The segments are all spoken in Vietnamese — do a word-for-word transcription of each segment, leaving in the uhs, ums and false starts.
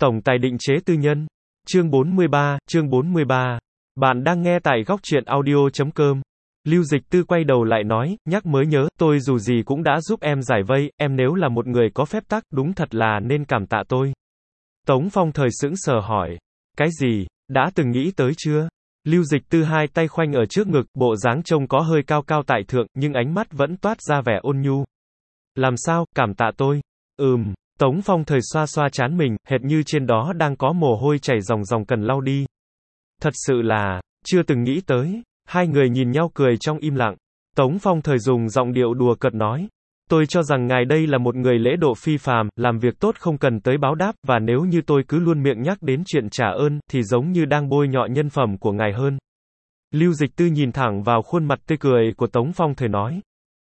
Tổng tài định chế tư nhân. Chương bốn mươi ba, chương bốn mươi ba. Bạn đang nghe tại góc truyện audio chấm com. Lưu Dịch Tư quay đầu lại nói, nhắc mới nhớ, tôi dù gì cũng đã giúp em giải vây, em nếu là một người có phép tắc, đúng thật là nên cảm tạ tôi. Tống Phong thời sững sờ hỏi. Cái gì? Đã từng nghĩ tới chưa? Lưu Dịch Tư hai tay khoanh ở trước ngực, bộ dáng trông có hơi cao cao tại thượng, nhưng ánh mắt vẫn toát ra vẻ ôn nhu. Làm sao, cảm tạ tôi? Ừm. Tống Phong thời xoa xoa trán mình, hệt như trên đó đang có mồ hôi chảy ròng ròng cần lau đi. Thật sự là, chưa từng nghĩ tới. Hai người nhìn nhau cười trong im lặng. Tống Phong thời dùng giọng điệu đùa cợt nói. Tôi cho rằng ngài đây là một người lễ độ phi phàm, làm việc tốt không cần tới báo đáp, và nếu như tôi cứ luôn miệng nhắc đến chuyện trả ơn, thì giống như đang bôi nhọ nhân phẩm của ngài hơn. Lưu Dịch Tư nhìn thẳng vào khuôn mặt tươi cười của Tống Phong thời nói.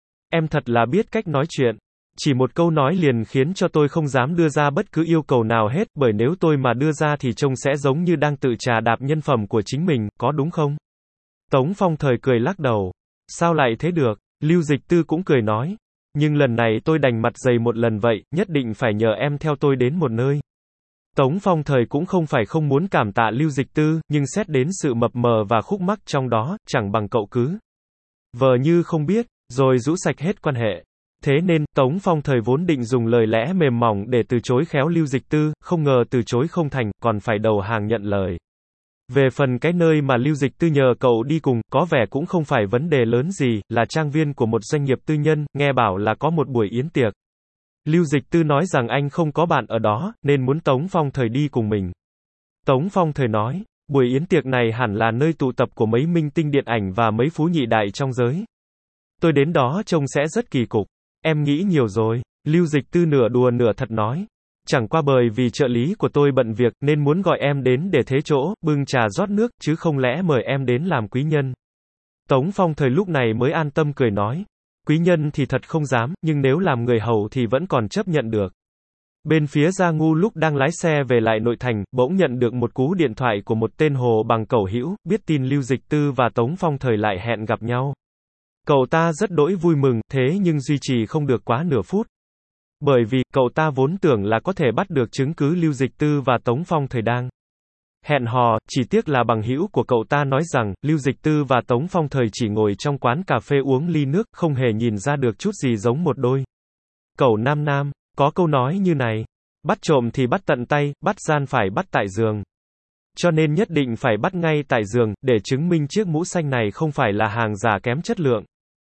Em thật là biết cách nói chuyện. Chỉ một câu nói liền khiến cho tôi không dám đưa ra bất cứ yêu cầu nào hết, bởi nếu tôi mà đưa ra thì trông sẽ giống như đang tự trà đạp nhân phẩm của chính mình, có đúng không? Tống Phong thời cười lắc đầu. Sao lại thế được? Lưu Dịch Tư cũng cười nói. Nhưng lần này tôi đành mặt dày một lần vậy, nhất định phải nhờ em theo tôi đến một nơi. Tống Phong thời cũng không phải không muốn cảm tạ Lưu Dịch Tư, nhưng xét đến sự mập mờ và khúc mắc trong đó, chẳng bằng cậu cứ vờ như không biết, rồi rũ sạch hết quan hệ. Thế nên, Tống Phong thời vốn định dùng lời lẽ mềm mỏng để từ chối khéo Lưu Dịch Tư, không ngờ từ chối không thành, còn phải đầu hàng nhận lời. Về phần cái nơi mà Lưu Dịch Tư nhờ cậu đi cùng, có vẻ cũng không phải vấn đề lớn gì, là trang viên của một doanh nghiệp tư nhân, nghe bảo là có một buổi yến tiệc. Lưu Dịch Tư nói rằng anh không có bạn ở đó, nên muốn Tống Phong thời đi cùng mình. Tống Phong thời nói, buổi yến tiệc này hẳn là nơi tụ tập của mấy minh tinh điện ảnh và mấy phú nhị đại trong giới. Tôi đến đó trông sẽ rất kỳ cục. Em nghĩ nhiều rồi. Lưu Dịch Tư nửa đùa nửa thật nói. Chẳng qua bởi vì trợ lý của tôi bận việc, nên muốn gọi em đến để thế chỗ, bưng trà rót nước, chứ không lẽ mời em đến làm quý nhân. Tống Phong thời lúc này mới an tâm cười nói. Quý nhân thì thật không dám, nhưng nếu làm người hầu thì vẫn còn chấp nhận được. Bên phía Gia Ngu lúc đang lái xe về lại nội thành, bỗng nhận được một cú điện thoại của một tên hồ bằng cẩu hữu, biết tin Lưu Dịch Tư và Tống Phong thời lại hẹn gặp nhau. Cậu ta rất đỗi vui mừng, thế nhưng duy trì không được quá nửa phút. Bởi vì, cậu ta vốn tưởng là có thể bắt được chứng cứ Lưu Dịch Tư và Tống Phong thời đang hẹn hò, chỉ tiếc là bằng hữu của cậu ta nói rằng, Lưu Dịch Tư và Tống Phong thời chỉ ngồi trong quán cà phê uống ly nước, không hề nhìn ra được chút gì giống một đôi cẩu nam nam. Có câu nói như này, bắt trộm thì bắt tận tay, bắt gian phải bắt tại giường. Cho nên nhất định phải bắt ngay tại giường, để chứng minh chiếc mũ xanh này không phải là hàng giả kém chất lượng.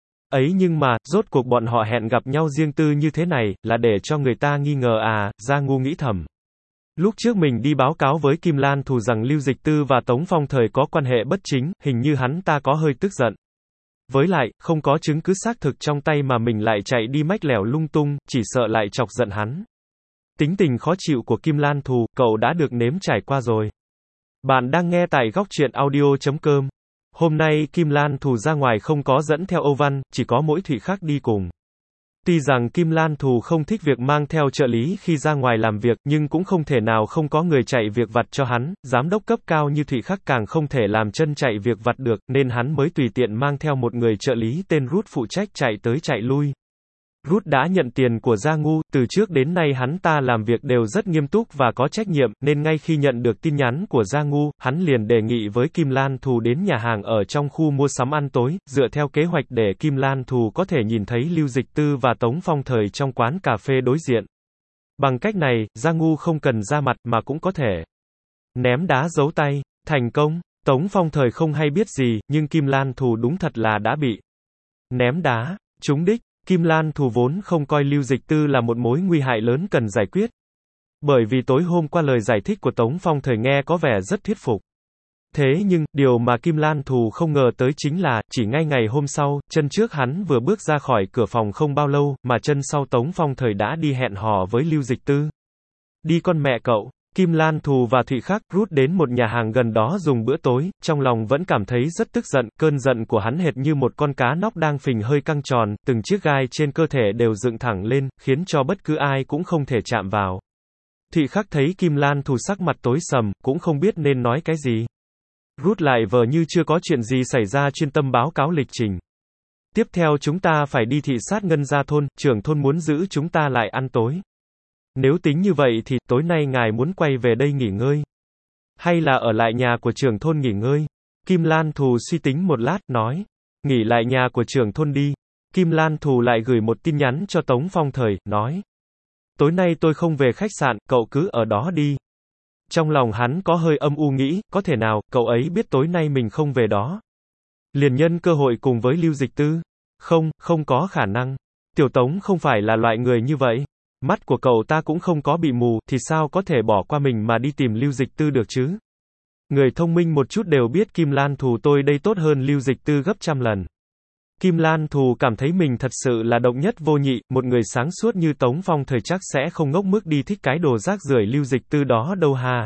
Ấy nhưng mà, rốt cuộc bọn họ hẹn gặp nhau riêng tư như thế này, là để cho người ta nghi ngờ à, Gia Ngu nghĩ thầm. Lúc trước mình đi báo cáo với Kim Lan Thù rằng Lưu Dịch Tư và Tống Phong thời có quan hệ bất chính, hình như hắn ta có hơi tức giận. Với lại, không có chứng cứ xác thực trong tay mà mình lại chạy đi mách lẻo lung tung, chỉ sợ lại chọc giận hắn. Tính tình khó chịu của Kim Lan Thù, cậu đã được nếm trải qua rồi. Bạn đang nghe tại góc truyện audio chấm com. Hôm nay Kim Lan Thù ra ngoài không có dẫn theo Âu Văn, chỉ có mỗi Thụy Khắc đi cùng. Tuy rằng Kim Lan Thù không thích việc mang theo trợ lý khi ra ngoài làm việc, nhưng cũng không thể nào không có người chạy việc vặt cho hắn, giám đốc cấp cao như Thụy Khắc càng không thể làm chân chạy việc vặt được, nên hắn mới tùy tiện mang theo một người trợ lý tên Rút phụ trách chạy tới chạy lui. Rút đã nhận tiền của Gia Ngu, từ trước đến nay hắn ta làm việc đều rất nghiêm túc và có trách nhiệm, nên ngay khi nhận được tin nhắn của Gia Ngu, hắn liền đề nghị với Kim Lan Thù đến nhà hàng ở trong khu mua sắm ăn tối, dựa theo kế hoạch để Kim Lan Thù có thể nhìn thấy Lưu Dịch Tư và Tống Phong thời trong quán cà phê đối diện. Bằng cách này, Gia Ngu không cần ra mặt mà cũng có thể ném đá giấu tay. Thành công. Tống Phong thời không hay biết gì, nhưng Kim Lan Thù đúng thật là đã bị ném đá, trúng đích. Kim Lan Thù vốn không coi Lưu Dịch Tư là một mối nguy hại lớn cần giải quyết. Bởi vì tối hôm qua lời giải thích của Tống Phong thời nghe có vẻ rất thuyết phục. Thế nhưng, điều mà Kim Lan Thù không ngờ tới chính là, chỉ ngay ngày hôm sau, chân trước hắn vừa bước ra khỏi cửa phòng không bao lâu, mà chân sau Tống Phong thời đã đi hẹn hò với Lưu Dịch Tư. Đi con mẹ cậu. Kim Lan Thù và Thụy Khắc rút đến một nhà hàng gần đó dùng bữa tối, trong lòng vẫn cảm thấy rất tức giận, cơn giận của hắn hệt như một con cá nóc đang phình hơi căng tròn, từng chiếc gai trên cơ thể đều dựng thẳng lên, khiến cho bất cứ ai cũng không thể chạm vào. Thụy Khắc thấy Kim Lan Thù sắc mặt tối sầm, cũng không biết nên nói cái gì. Rút lại vờ như chưa có chuyện gì xảy ra chuyên tâm báo cáo lịch trình. Tiếp theo chúng ta phải đi thị sát Ngân Gia thôn, trưởng thôn muốn giữ chúng ta lại ăn tối. Nếu tính như vậy thì, tối nay ngài muốn quay về đây nghỉ ngơi? Hay là ở lại nhà của trưởng thôn nghỉ ngơi? Kim Lan Thù suy tính một lát, nói. Nghỉ lại nhà của trưởng thôn đi. Kim Lan Thù lại gửi một tin nhắn cho Tống Phong Thời, nói. Tối nay tôi không về khách sạn, cậu cứ ở đó đi. Trong lòng hắn có hơi âm u nghĩ, có thể nào, cậu ấy biết tối nay mình không về đó. Liền nhân cơ hội cùng với Lưu Dịch Tư. Không, không có khả năng. Tiểu Tống không phải là loại người như vậy. Mắt của cậu ta cũng không có bị mù, thì sao có thể bỏ qua mình mà đi tìm Lưu Dịch Tư được chứ? Người thông minh một chút đều biết Kim Lan Thù tôi đây tốt hơn Lưu Dịch Tư gấp trăm lần. Kim Lan Thù cảm thấy mình thật sự là độc nhất vô nhị, một người sáng suốt như Tống Phong Thời chắc sẽ không ngốc mức đi thích cái đồ rác rưởi Lưu Dịch Tư đó đâu hà.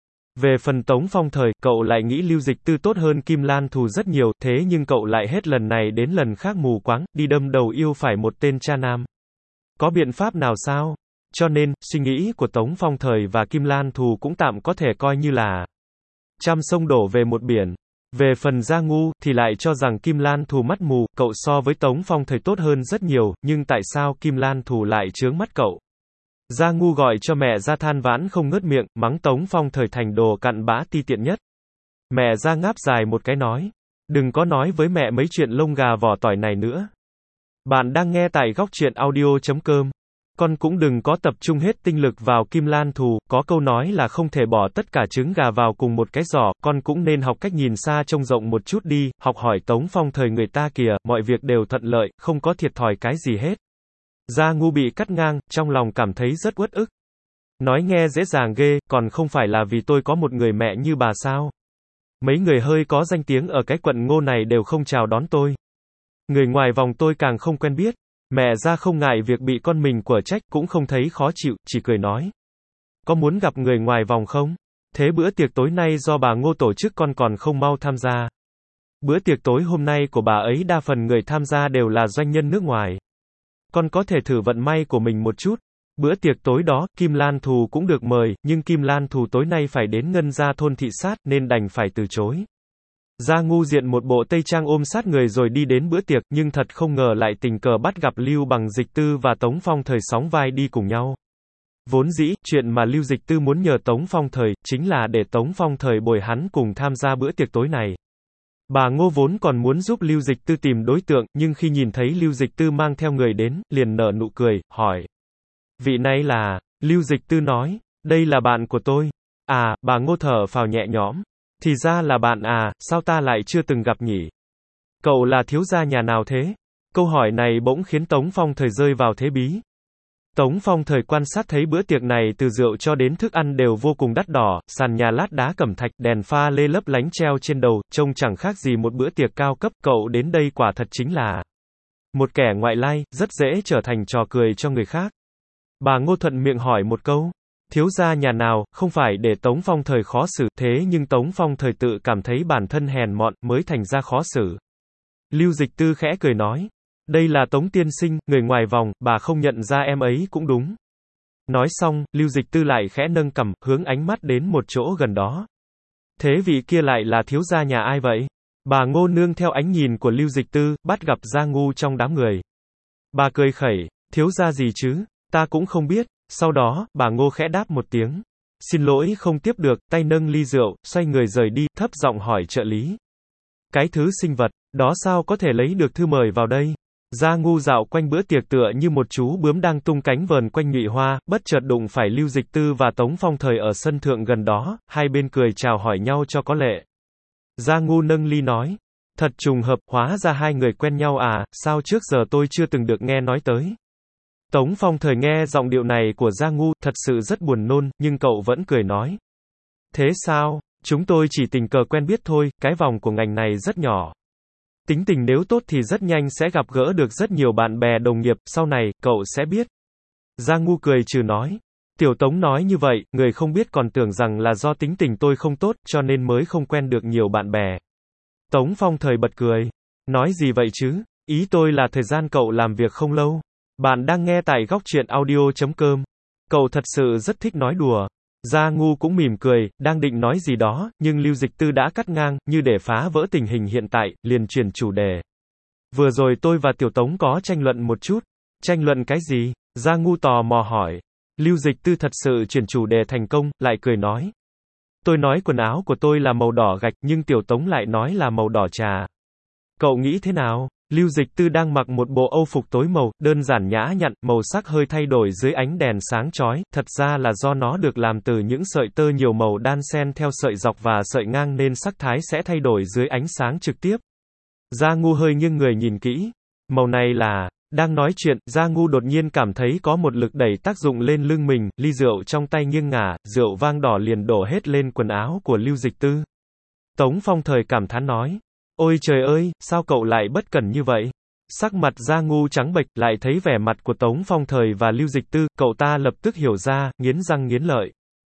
Về phần Tống Phong Thời, cậu lại nghĩ Lưu Dịch Tư tốt hơn Kim Lan Thù rất nhiều, thế nhưng cậu lại hết lần này đến lần khác mù quáng, đi đâm đầu yêu phải một tên cha nam. Có biện pháp nào sao? Cho nên, suy nghĩ của Tống Phong Thời và Kim Lan Thù cũng tạm có thể coi như là trăm sông đổ về một biển. Về phần Gia Ngu, thì lại cho rằng Kim Lan Thù mắt mù, cậu so với Tống Phong Thời tốt hơn rất nhiều, nhưng tại sao Kim Lan Thù lại chướng mắt cậu? Gia Ngu gọi cho mẹ ra than vãn không ngớt miệng, mắng Tống Phong Thời thành đồ cặn bã ti tiện nhất. Mẹ ra ngáp dài một cái nói. Đừng có nói với mẹ mấy chuyện lông gà vỏ tỏi này nữa. Bạn đang nghe tại góc truyện audio chấm com. Con cũng đừng có tập trung hết tinh lực vào Kim Lan Thù, có câu nói là không thể bỏ tất cả trứng gà vào cùng một cái giỏ, con cũng nên học cách nhìn xa trông rộng một chút đi, học hỏi Tống Phong Thời người ta kìa, mọi việc đều thuận lợi, không có thiệt thòi cái gì hết. Gia Ngu bị cắt ngang, trong lòng cảm thấy rất uất ức. Nói nghe dễ dàng ghê, còn không phải là vì tôi có một người mẹ như bà sao? Mấy người hơi có danh tiếng ở cái quận Ngô này đều không chào đón tôi. Người ngoài vòng tôi càng không quen biết. Mẹ ra không ngại việc bị con mình quở trách, cũng không thấy khó chịu, chỉ cười nói. Có muốn gặp người ngoài vòng không? Thế bữa tiệc tối nay do bà Ngô tổ chức con còn không mau tham gia. Bữa tiệc tối hôm nay của bà ấy đa phần người tham gia đều là doanh nhân nước ngoài. Con có thể thử vận may của mình một chút. Bữa tiệc tối đó, Kim Lan Thù cũng được mời, nhưng Kim Lan Thù tối nay phải đến Ngân Gia thôn thị sát, nên đành phải từ chối. Gia Ngu diện một bộ tây trang ôm sát người rồi đi đến bữa tiệc, nhưng thật không ngờ lại tình cờ bắt gặp Lưu Bằng Dịch Tư và Tống Phong Thời sóng vai đi cùng nhau. Vốn dĩ, chuyện mà Lưu Dịch Tư muốn nhờ Tống Phong Thời, chính là để Tống Phong Thời bồi hắn cùng tham gia bữa tiệc tối này. Bà Ngô vốn còn muốn giúp Lưu Dịch Tư tìm đối tượng, nhưng khi nhìn thấy Lưu Dịch Tư mang theo người đến, liền nở nụ cười, hỏi. Vị này là, Lưu Dịch Tư nói, đây là bạn của tôi. À, bà Ngô thở phào nhẹ nhõm. Thì ra là bạn à, sao ta lại chưa từng gặp nhỉ? Cậu là thiếu gia nhà nào thế? Câu hỏi này bỗng khiến Tống Phong Thời rơi vào thế bí. Tống Phong Thời quan sát thấy bữa tiệc này từ rượu cho đến thức ăn đều vô cùng đắt đỏ, sàn nhà lát đá cẩm thạch, đèn pha lê lấp lánh treo trên đầu, trông chẳng khác gì một bữa tiệc cao cấp, cậu đến đây quả thật chính là một kẻ ngoại lai, rất dễ trở thành trò cười cho người khác. Bà Ngô thuận miệng hỏi một câu. Thiếu gia nhà nào, không phải để Tống Phong Thời khó xử, thế nhưng Tống Phong Thời tự cảm thấy bản thân hèn mọn, mới thành ra khó xử. Lưu Dịch Tư khẽ cười nói. Đây là Tống tiên sinh, người ngoài vòng, bà không nhận ra em ấy cũng đúng. Nói xong, Lưu Dịch Tư lại khẽ nâng cằm, hướng ánh mắt đến một chỗ gần đó. Thế vị kia lại là thiếu gia nhà ai vậy? Bà Ngô nương theo ánh nhìn của Lưu Dịch Tư, bắt gặp Gia Ngu trong đám người. Bà cười khẩy, thiếu gia gì chứ? Ta cũng không biết. Sau đó, bà Ngô khẽ đáp một tiếng. Xin lỗi không tiếp được, tay nâng ly rượu, xoay người rời đi, thấp giọng hỏi trợ lý. Cái thứ sinh vật, đó sao có thể lấy được thư mời vào đây? Gia Ngu dạo quanh bữa tiệc tựa như một chú bướm đang tung cánh vờn quanh nhụy hoa, bất chợt đụng phải Lưu Dịch Tư và Tống Phong Thời ở sân thượng gần đó, hai bên cười chào hỏi nhau cho có lệ. Gia Ngu nâng ly nói. Thật trùng hợp, hóa ra hai người quen nhau à, sao trước giờ tôi chưa từng được nghe nói tới. Tống Phong Thời nghe giọng điệu này của Gia Ngu, thật sự rất buồn nôn, nhưng cậu vẫn cười nói. Thế sao, chúng tôi chỉ tình cờ quen biết thôi, cái vòng của ngành này rất nhỏ. Tính tình nếu tốt thì rất nhanh sẽ gặp gỡ được rất nhiều bạn bè đồng nghiệp, sau này, cậu sẽ biết. Gia Ngu cười trừ nói. Tiểu Tống nói như vậy, người không biết còn tưởng rằng là do tính tình tôi không tốt, cho nên mới không quen được nhiều bạn bè. Tống Phong Thời bật cười. Nói gì vậy chứ? Ý tôi là thời gian cậu làm việc không lâu. Bạn đang nghe tại góc truyện audio chấm com. Cậu thật sự rất thích nói đùa. Gia Ngu cũng mỉm cười, đang định nói gì đó, nhưng Lưu Dịch Tư đã cắt ngang, như để phá vỡ tình hình hiện tại, liền chuyển chủ đề. Vừa rồi tôi và Tiểu Tống có tranh luận một chút. Tranh luận cái gì? Gia Ngu tò mò hỏi. Lưu Dịch Tư thật sự chuyển chủ đề thành công, lại cười nói. Tôi nói quần áo của tôi là màu đỏ gạch, nhưng Tiểu Tống lại nói là màu đỏ trà. Cậu nghĩ thế nào? Lưu Dịch Tư đang mặc một bộ âu phục tối màu, đơn giản nhã nhặn, màu sắc hơi thay đổi dưới ánh đèn sáng chói, thật ra là do nó được làm từ những sợi tơ nhiều màu đan xen theo sợi dọc và sợi ngang nên sắc thái sẽ thay đổi dưới ánh sáng trực tiếp. Gia Ngu hơi nghiêng người nhìn kỹ. Màu này là... Đang nói chuyện, Gia Ngu đột nhiên cảm thấy có một lực đẩy tác dụng lên lưng mình, ly rượu trong tay nghiêng ngả, rượu vang đỏ liền đổ hết lên quần áo của Lưu Dịch Tư. Tống Phong Thời cảm thán nói. Ôi trời ơi, sao cậu lại bất cẩn như vậy? Sắc mặt Gia Ngu trắng bệch, lại thấy vẻ mặt của Tống Phong Thời và Lưu Dịch Tư, cậu ta lập tức hiểu ra, nghiến răng nghiến lợi.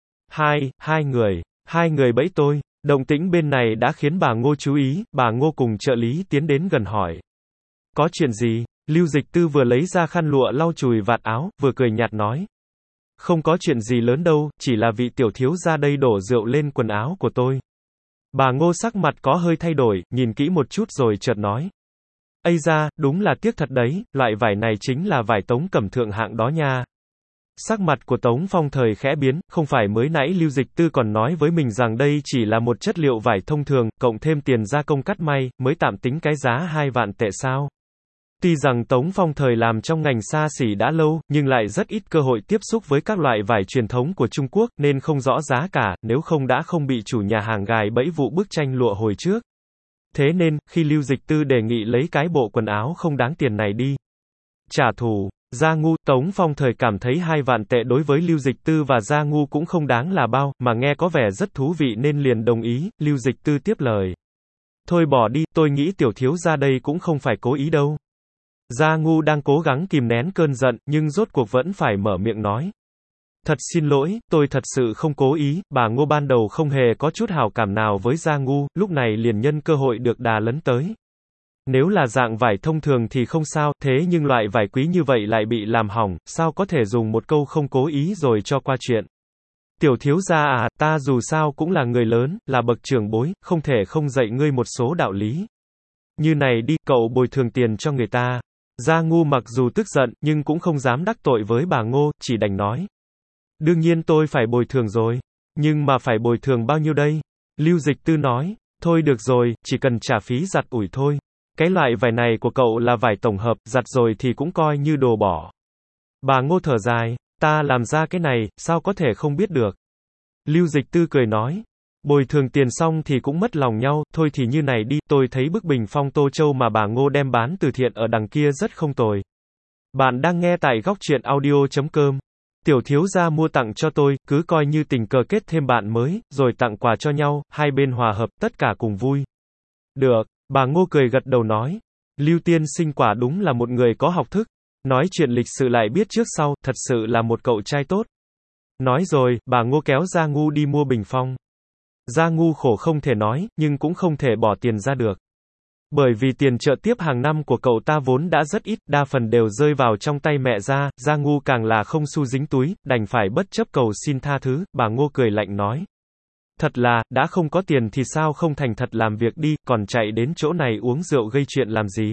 Hai, hai người, hai người bẫy tôi. Động tĩnh bên này đã khiến bà Ngô chú ý, bà Ngô cùng trợ lý tiến đến gần hỏi. Có chuyện gì? Lưu Dịch Tư vừa lấy ra khăn lụa lau chùi vạt áo, vừa cười nhạt nói. Không có chuyện gì lớn đâu, chỉ là vị tiểu thiếu gia đây đổ rượu lên quần áo của tôi. Bà Ngô sắc mặt có hơi thay đổi, nhìn kỹ một chút rồi chợt nói. Ây da, đúng là tiếc thật đấy, loại vải này chính là vải Tống Cẩm thượng hạng đó nha. Sắc mặt của Tống Phong Thời khẽ biến, không phải mới nãy Lưu Dịch Tư còn nói với mình rằng đây chỉ là một chất liệu vải thông thường, cộng thêm tiền gia công cắt may, mới tạm tính cái giá hai vạn tệ sao. Tuy rằng Tống Phong Thời làm trong ngành xa xỉ đã lâu, nhưng lại rất ít cơ hội tiếp xúc với các loại vải truyền thống của Trung Quốc, nên không rõ giá cả, nếu không đã không bị chủ nhà hàng gài bẫy vụ bức tranh lụa hồi trước. Thế nên, khi Lưu Dịch Tư đề nghị lấy cái bộ quần áo không đáng tiền này đi trả thù, Gia Ngu, Tống Phong Thời cảm thấy hai vạn tệ đối với Lưu Dịch Tư và Gia Ngu cũng không đáng là bao, mà nghe có vẻ rất thú vị nên liền đồng ý. Lưu Dịch Tư tiếp lời. Thôi bỏ đi, tôi nghĩ tiểu thiếu gia đây cũng không phải cố ý đâu. Gia Ngu đang cố gắng kìm nén cơn giận, nhưng rốt cuộc vẫn phải mở miệng nói. Thật xin lỗi, tôi thật sự không cố ý, bà Ngô ban đầu không hề có chút hảo cảm nào với Gia Ngu, lúc này liền nhân cơ hội được đà lấn tới. Nếu là dạng vải thông thường thì không sao, thế nhưng loại vải quý như vậy lại bị làm hỏng, sao có thể dùng một câu không cố ý rồi cho qua chuyện. Tiểu thiếu gia à, ta dù sao cũng là người lớn, là bậc trưởng bối, không thể không dạy ngươi một số đạo lý. Như này đi, cậu bồi thường tiền cho người ta. Gia Ngu mặc dù tức giận, nhưng cũng không dám đắc tội với bà Ngô, chỉ đành nói. Đương nhiên tôi phải bồi thường rồi. Nhưng mà phải bồi thường bao nhiêu đây? Lưu Dịch Tư nói. Thôi được rồi, chỉ cần trả phí giặt ủi thôi. Cái loại vải này của cậu là vải tổng hợp, giặt rồi thì cũng coi như đồ bỏ. Bà Ngô thở dài. Ta làm ra cái này, sao có thể không biết được? Lưu Dịch Tư cười nói. Bồi thường tiền xong thì cũng mất lòng nhau, thôi thì như này đi, tôi thấy bức bình phong Tô Châu mà bà Ngô đem bán từ thiện ở đằng kia rất không tồi. Bạn đang nghe tại góc truyện audio chấm com. Tiểu thiếu gia mua tặng cho tôi, cứ coi như tình cờ kết thêm bạn mới, rồi tặng quà cho nhau, hai bên hòa hợp, tất cả cùng vui. Được, bà Ngô cười gật đầu nói. Lưu tiên sinh quả đúng là một người có học thức. Nói chuyện lịch sự lại biết trước sau, thật sự là một cậu trai tốt. Nói rồi, bà Ngô kéo Gia Ngu đi mua bình phong. Gia Ngu khổ không thể nói, nhưng cũng không thể bỏ tiền ra được. Bởi vì tiền trợ tiếp hàng năm của cậu ta vốn đã rất ít, đa phần đều rơi vào trong tay mẹ ra, Gia Ngu càng là không xu dính túi, đành phải bất chấp cầu xin tha thứ, bà Ngô cười lạnh nói. Thật là, đã không có tiền thì sao không thành thật làm việc đi, còn chạy đến chỗ này uống rượu gây chuyện làm gì.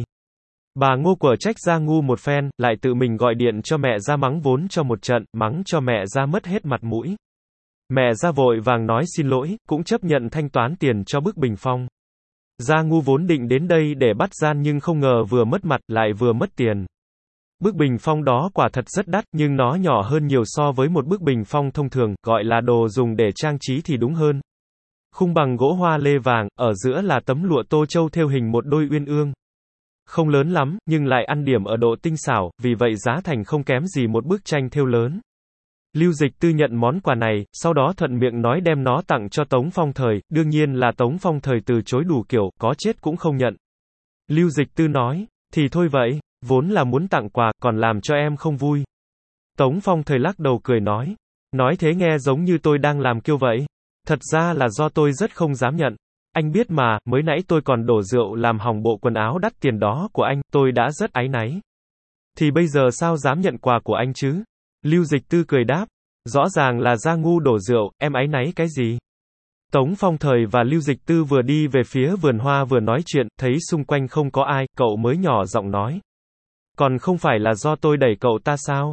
Bà Ngô quở trách Gia Ngu một phen, lại tự mình gọi điện cho mẹ ra mắng vốn cho một trận, mắng cho mẹ ra mất hết mặt mũi. Mẹ ra vội vàng nói xin lỗi, cũng chấp nhận thanh toán tiền cho bức bình phong. Gia Ngu vốn định đến đây để bắt gian nhưng không ngờ vừa mất mặt, lại vừa mất tiền. Bức bình phong đó quả thật rất đắt, nhưng nó nhỏ hơn nhiều so với một bức bình phong thông thường, gọi là đồ dùng để trang trí thì đúng hơn. Khung bằng gỗ hoa lê vàng, ở giữa là tấm lụa Tô Châu thêu hình một đôi uyên ương. Không lớn lắm, nhưng lại ăn điểm ở độ tinh xảo, vì vậy giá thành không kém gì một bức tranh thêu lớn. Lưu Dịch Tư nhận món quà này, sau đó thuận miệng nói đem nó tặng cho Tống Phong Thời, đương nhiên là Tống Phong Thời từ chối đủ kiểu, có chết cũng không nhận. Lưu Dịch Tư nói, thì thôi vậy, vốn là muốn tặng quà, còn làm cho em không vui. Tống Phong Thời lắc đầu cười nói, nói thế nghe giống như tôi đang làm kiêu vậy. Thật ra là do tôi rất không dám nhận. Anh biết mà, mới nãy tôi còn đổ rượu làm hỏng bộ quần áo đắt tiền đó của anh, tôi đã rất áy náy. Thì bây giờ sao dám nhận quà của anh chứ? Lưu Dịch Tư cười đáp, rõ ràng là Gia Ngu đổ rượu, em áy náy cái gì? Tống Phong Thời và Lưu Dịch Tư vừa đi về phía vườn hoa vừa nói chuyện, thấy xung quanh không có ai, cậu mới nhỏ giọng nói. Còn không phải là do tôi đẩy cậu ta sao?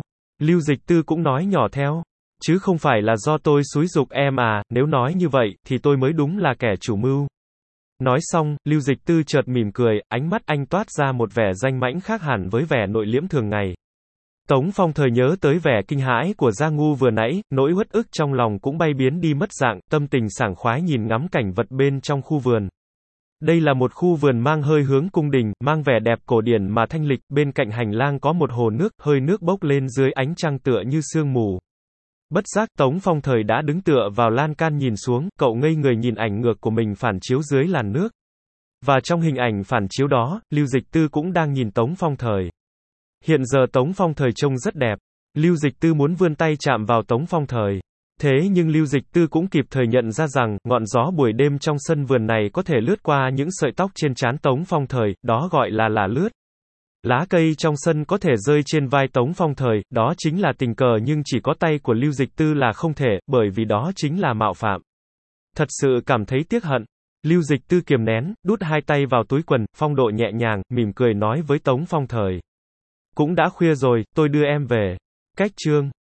Lưu Dịch Tư cũng nói nhỏ theo. Chứ không phải là do tôi xúi giục em à, nếu nói như vậy, thì tôi mới đúng là kẻ chủ mưu. Nói xong, Lưu Dịch Tư chợt mỉm cười, ánh mắt anh toát ra một vẻ danh mãnh khác hẳn với vẻ nội liễm thường ngày. Tống Phong Thời nhớ tới vẻ kinh hãi của Gia Ngu vừa nãy, nỗi uất ức trong lòng cũng bay biến đi mất dạng, tâm tình sảng khoái nhìn ngắm cảnh vật bên trong khu vườn. Đây là một khu vườn mang hơi hướng cung đình, mang vẻ đẹp cổ điển mà thanh lịch, bên cạnh hành lang có một hồ nước, hơi nước bốc lên dưới ánh trăng tựa như sương mù. Bất giác Tống Phong Thời đã đứng tựa vào lan can nhìn xuống, cậu ngây người nhìn ảnh ngược của mình phản chiếu dưới làn nước. Và trong hình ảnh phản chiếu đó, Lưu Dịch Tư cũng đang nhìn Tống Phong Thời. Hiện giờ Tống Phong Thời trông rất đẹp. Lưu Dịch Tư muốn vươn tay chạm vào Tống Phong Thời. Thế nhưng Lưu Dịch Tư cũng kịp thời nhận ra rằng, ngọn gió buổi đêm trong sân vườn này có thể lướt qua những sợi tóc trên trán Tống Phong Thời, đó gọi là là lướt. Lá cây trong sân có thể rơi trên vai Tống Phong Thời, đó chính là tình cờ nhưng chỉ có tay của Lưu Dịch Tư là không thể, bởi vì đó chính là mạo phạm. Thật sự cảm thấy tiếc hận. Lưu Dịch Tư kiềm nén, đút hai tay vào túi quần, phong độ nhẹ nhàng, mỉm cười nói với Tống Phong Thời. Cũng đã khuya rồi, tôi đưa em về. Cách chương